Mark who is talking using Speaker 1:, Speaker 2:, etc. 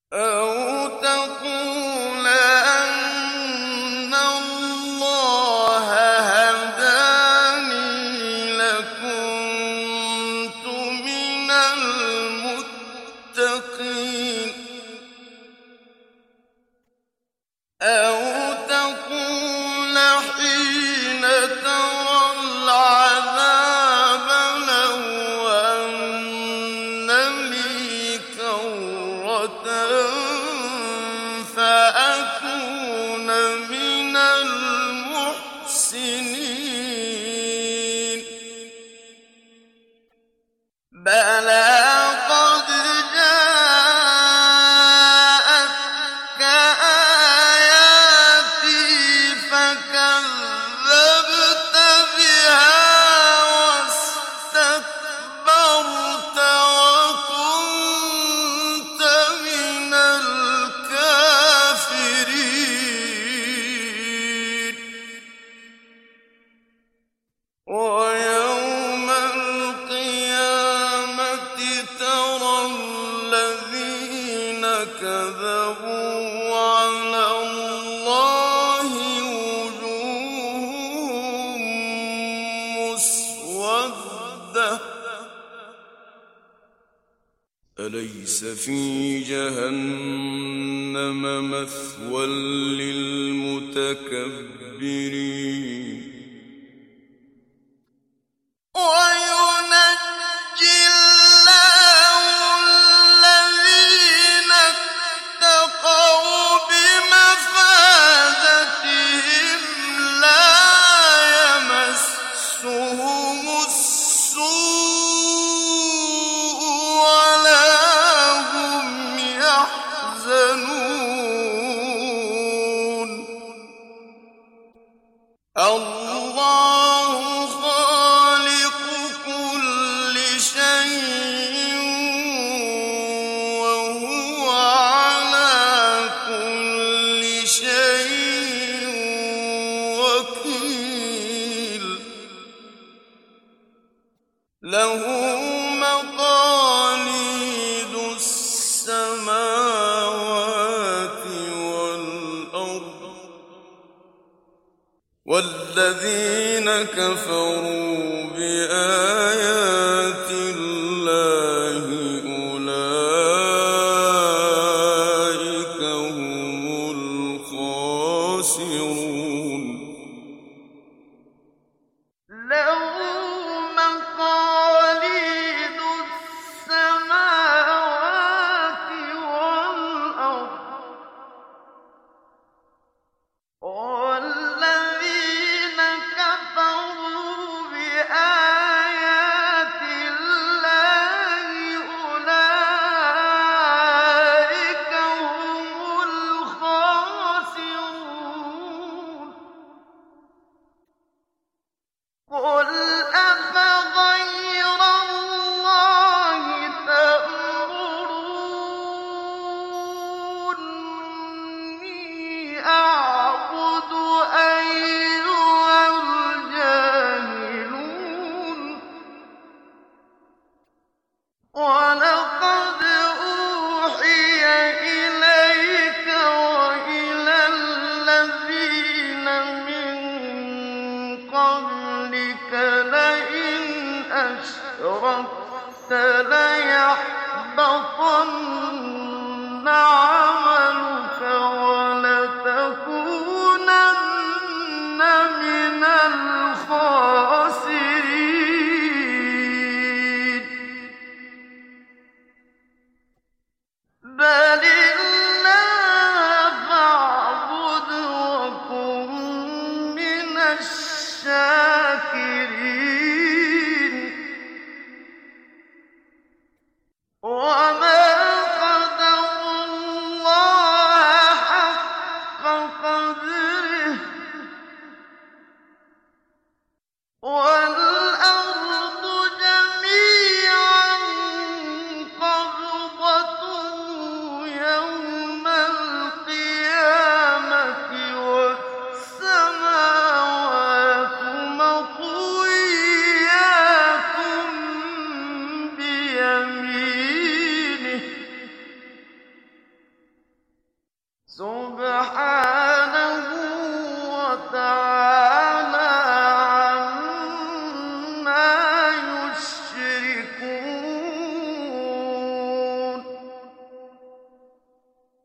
Speaker 1: أَوْ تَقُولَ أَنَّ اللَّهَ هَدَانِي لَكُنتُ مِنَ الْمُتَّقِينَ أَوْ تَقُولَ حِينَ تَرَى الْعَذَابَ لَوْ أَنَّ لِي كَرَّةً فَأَكُونَ مِنَ الْمُحْسِنِينَ بَلَىٰ قَدْ جَاءَتْكَ آيَاتِي فَكَذَّبْتَ بِهَا وَاسْتَكْبَرْتَ وَكُنتَ مِنَ الْكَافِرِينَ وَيَوْمَ الْقِيَامَةِ تَرَى الَّذِينَ كَذَبُوا عَلَى اللَّهِ وُجُوهُهُم مُّسْوَدَّةٌ أَلَيْسَ فِي جَهَنَّمَ مَثْوًى لِّلْمُتَكَبِّرِينَ وَيُنَجِّي اللَّهُ الَّذِينَ اتَّقَوْا بِمَفَازَتِهِمْ لَا يَمَسُّهُمُ السُّوءُ وَلَا هُمْ يَحْزَنُونَ اللَّهُ خَالِقُ كُلِّ شَيْءٍ وَهُوَ عَلَىٰ كُلِّ شَيْءٍ وَكِيلٌ لَّهُ مَقَالِيدُ السَّمَاوَاتِ وَالْأَرْضِ وَالَّذِينَ كَفَرُوا بِآيَاتِ اللَّهِ أُولَٰئِكَ هُمُ الْخَاسِرُونَ لَهُ مَقَالِيدُ السَّمَاوَاتِ وَالْأَرْضِ وَالَّذِينَ كَفَرُوا بِآيَاتِ اللَّهِ أُولَٰئِكَ هُمُ الْخَاسِرُونَ قُلْ أَفَغَيْرَ اللَّهِ تَأْمُرُونِّي أَعْبُدُ أَيُّهَا الْجَاهِلُونَ وَلَقَدْ أُوحِيَ إِلَيْكَ وَإِلَى الَّذِينَ مِن قَبْلِكَ لَئِنْ أَشْرَكْتَ لَيَحْبَطَنَّ عَمَلُكَ وَلَتَكُونَنَّ مِنَ الْخَاسِرِينَ بَلِ اللَّهَ فَاعْبُدْ وَكُن مِّنَ الشَّاكِرِينَ ثم